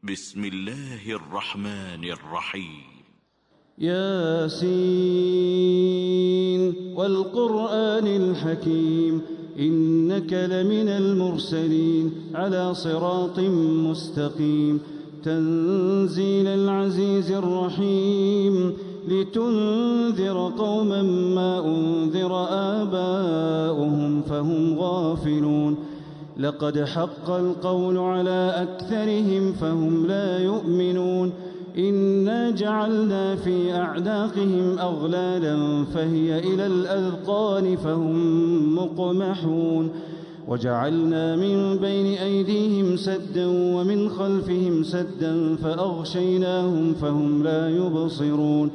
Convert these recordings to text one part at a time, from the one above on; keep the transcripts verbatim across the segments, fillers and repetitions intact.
بسم الله الرحمن الرحيم. ياسين والقرآن الحكيم إنك لمن المرسلين على صراط مستقيم تنزيل العزيز الرحيم لتنذر قوما ما أنذر آباؤهم فهم غافلون لقد حق القول على أكثرهم فهم لا يؤمنون إنا جعلنا في أعناقهم أغلالا فهي إلى الأذقان فهم مقمحون وجعلنا من بين أيديهم سدا ومن خلفهم سدا فأغشيناهم فهم لا يبصرون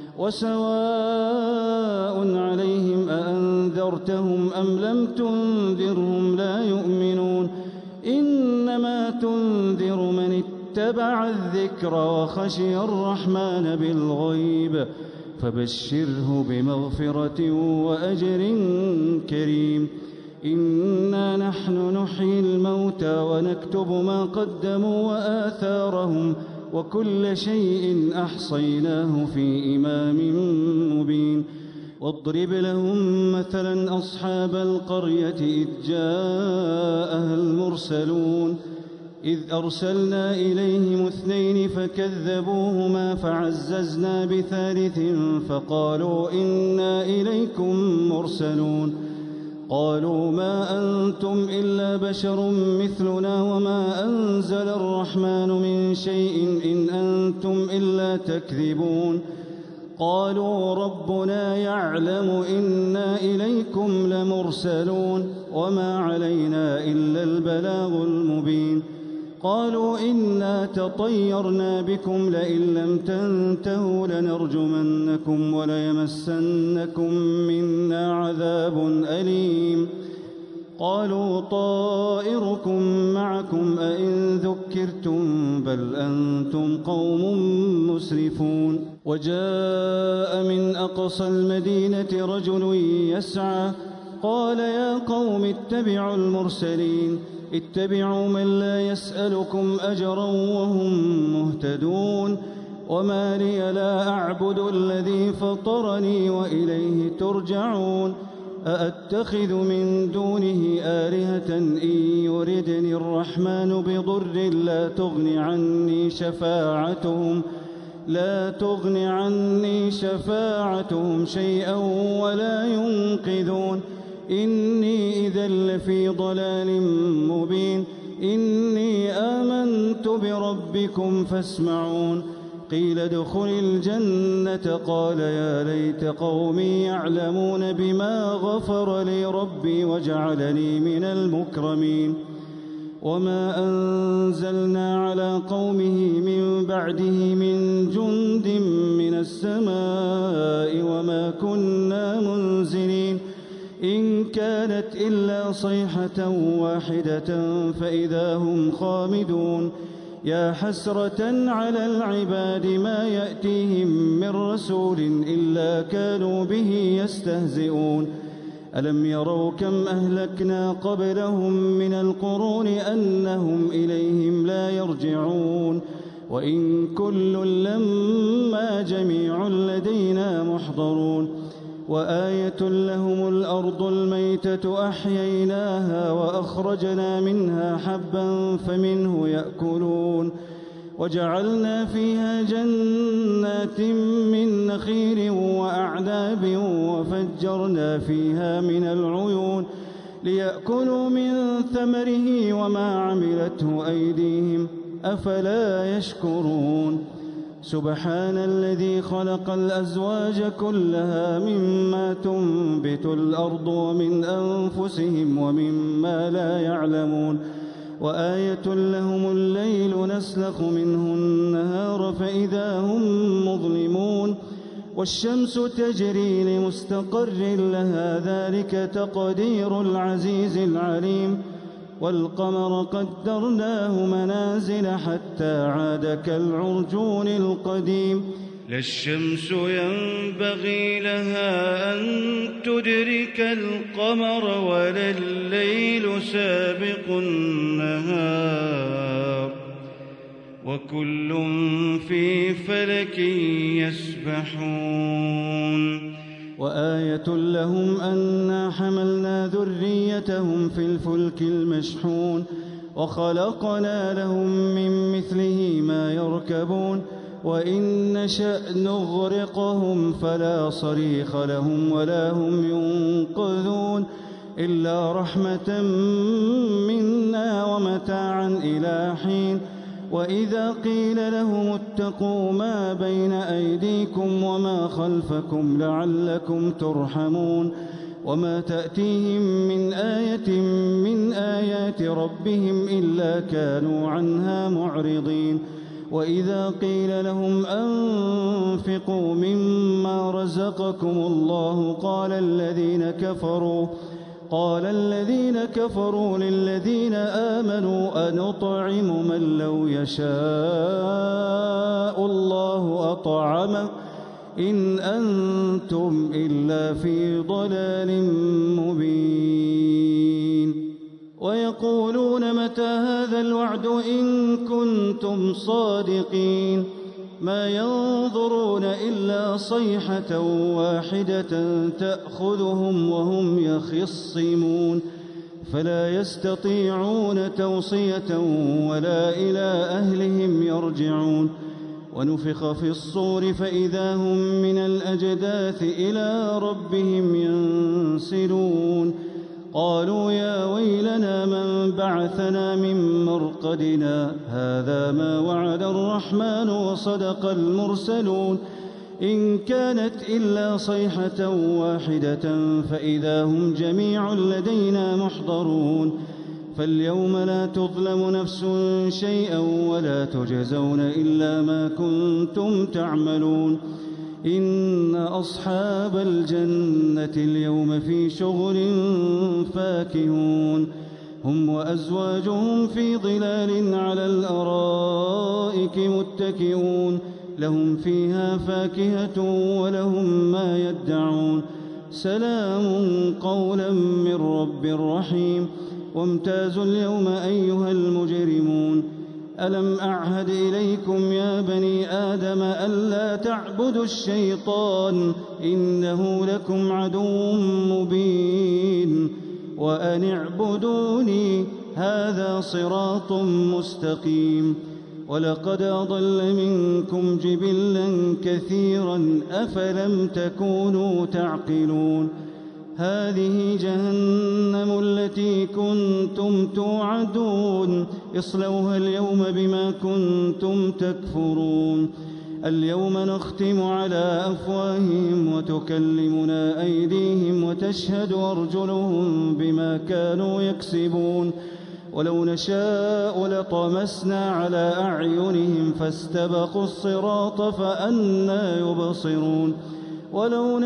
وسواء عليهم أأنذرتهم أم لم تنذرهم لا يؤمنون إنما تنذر من اتبع الذكر وخشي الرحمن بالغيب فبشره بمغفرة وأجر كريم إنا نحن نحيي الموتى ونكتب ما قدموا وآثارهم وكل شيء أحصيناه في إمام مبين واضرب لهم مثلا أصحاب القرية إذ جاءها المرسلون إذ أرسلنا إليهم اثنين فكذبوهما فعززنا بثالث فقالوا إنا إليكم مرسلون قالوا ما أنتم إلا بشر مثلنا وما أنزل الرحمن من شيء إن أنتم إلا تكذبون قالوا ربنا يعلم إنا إليكم لمرسلون وما علينا إلا البلاغ المبين قالوا إنا تطيرنا بكم لئن لم تنتهوا لنرجمنكم وليمسنكم منا عذاب أليم قالوا طائركم معكم أئن ذكرتم بل أنتم قوم مسرفون وجاء من أقصى المدينة رجل يسعى قال يا قوم اتبعوا المرسلين اتبعوا من لا يسألكم أجرا وهم مهتدون وما لي لا أعبد الذي فطرني وإليه ترجعون أأتخذ من دونه آلهة إن يردني الرحمن بضر لا تغن عني شفاعتهم لا تغن عني شفاعتهم شيئا ولا ينقذون إني إذا لفي ضلال مبين إني آمنت بربكم فاسمعون قيل ادخل الجنة قال يا ليت قومي يعلمون بما غفر لي ربي وجعلني من المكرمين وما أنزلنا على قومه من بعده من جند من السماء وما كنا منزلين إن كانت إلا صيحة واحدة فإذا هم خامدون يا حسرة على العباد ما يأتيهم من رسول إلا كانوا به يستهزئون ألم يروا كم أهلكنا قبلهم من القرون أنهم إليهم لا يرجعون وإن كل لما جميع لدينا محضرون وآية لهم الأرض الميتة أحييناها وأخرجنا منها حبا فمنه يأكلون وجعلنا فيها جنات من نخيل وأعناب وفجرنا فيها من العيون ليأكلوا من ثمره وما عملته أيديهم أفلا يشكرون سبحان الذي خلق الأزواج كلها مما تنبت الأرض ومن أنفسهم ومما لا يعلمون وآية لهم الليل نسلخ منه النهار فإذا هم مظلمون والشمس تجري لمستقر لها ذلك تقدير العزيز العليم والقمر قدرناه منازل حتى عاد كالعرجون القديم لا الشمس ينبغي لها أن تدرك القمر ولا الليل سابق النهار وكل في فلك يسبحون. وآية لهم أنا حملنا ذريتهم في الفلك المشحون وخلقنا لهم من مثله ما يركبون وإن نشأ نغرقهم فلا صريخ لهم ولا هم ينقذون إلا رحمة منا ومتاعا إلى حين. وإذا قيل لهم اتقوا ما بين أيديكم وما خلفكم لعلكم ترحمون وما تأتيهم من آية من آيات ربهم إلا كانوا عنها معرضين. وإذا قيل لهم أنفقوا مما رزقكم الله قال الذين كفروا قال الذين كفروا للذين آمنوا أنطعم من لو يشاء الله أطعمه إن أنتم إلا في ضلال مبين. ويقولون متى هذا الوعد إن كنتم صادقين ما ينظرون إلا صيحة واحدة تأخذهم وهم يخصمون فلا يستطيعون توصية ولا إلى أهلهم يرجعون. ونفخ في الصور فإذا هم من الأجداث إلى ربهم ينسلون قالوا يا ويلنا من بعثنا من مرقدنا هذا ما وعد الرحمن وصدق المرسلون إن كانت إلا صيحة واحدة فإذا هم جميع لدينا محضرون. فاليوم لا تظلم نفس شيئا ولا تجزون إلا ما كنتم تعملون. إن أصحاب الجنة اليوم في شغل فاكهون هم وأزواجهم في ظلال على الأرائك متكئون لهم فيها فاكهة ولهم ما يدعون سلام قولا من رب رحيم. وامتازوا اليوم أيها المجرمون ألم أعهد إليكم يا بني آدم ألا تعبدوا الشيطان إنه لكم عدو مبين وأن اعبدوني هذا صراط مستقيم. ولقد أضل منكم جبلا كثيرا أفلم تكونوا تعقلون. هذه جهنم التي كنتم توعدون اصلوها اليوم بما كنتم تكفرون. اليوم نختم على أفواههم وتكلمنا أيديهم وتشهد أرجلهم بما كانوا يكسبون. ولو نشاء لطمسنا على أعينهم فاستبقوا الصراط فأنى يبصرون. ولو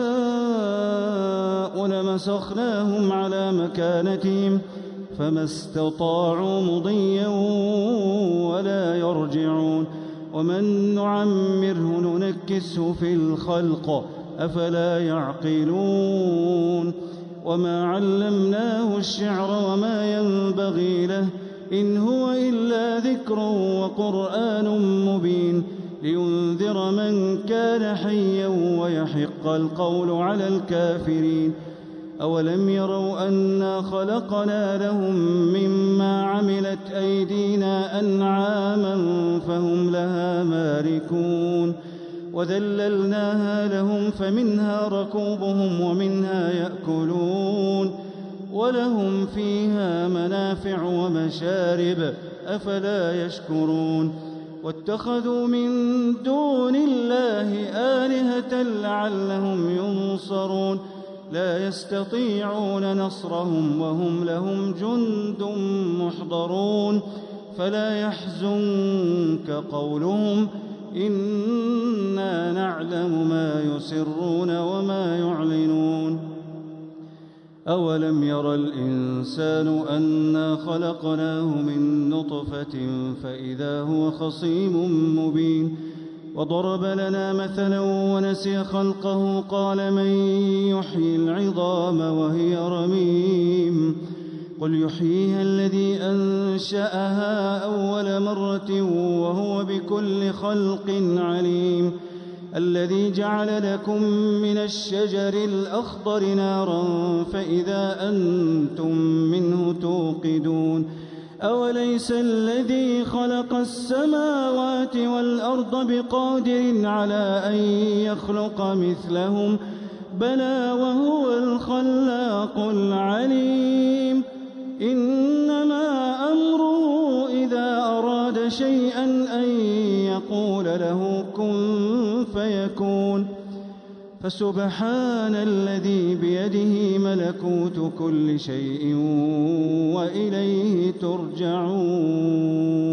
نشاء لمسخناهم على مكانتهم فما استطاعوا مضيا ولا يرجعون. ومن نعمره ننكسه في الخلق أفلا يعقلون. وما علمناه الشعر وما ينبغي له إن هو إلا ذكر وقرآن مبين لينذر من كان حيا ويحق القول على الكافرين. أولم يروا أنا خلقنا لهم مما عملت أيدينا أنعاما فهم لها مالكون وذللناها لهم فمنها ركوبهم ومنها يأكلون ولهم فيها منافع ومشارب أفلا يشكرون. واتخذوا من دون الله آلهة لعلهم ينصرون لا يستطيعون نصرهم وهم لهم جند محضرون. فلا يحزنك قولهم إنا نعلم ما يسرون وما يعلنون. أولم ير الإنسان أنا خلقناه من نطفة فإذا هو خصيم مبين. وضرب لنا مثلا ونسي خلقه قال من يحيي العظام وهي رميم قل يحييها الذي أنشأها أول مرة وهو بكل خلق عليم الذي جعل لكم من الشجر الأخضر نارا فإذا أنتم منه توقدون أوليس الذي خلق السماوات والأرض بقادر على أن يخلق مثلهم بلى وهو الخلاق العليم إنما أمره إذا أراد شيئا أن يقول له كن فيكون فسبحان الذي بيده ملكوت كل شيء وإليه ترجعون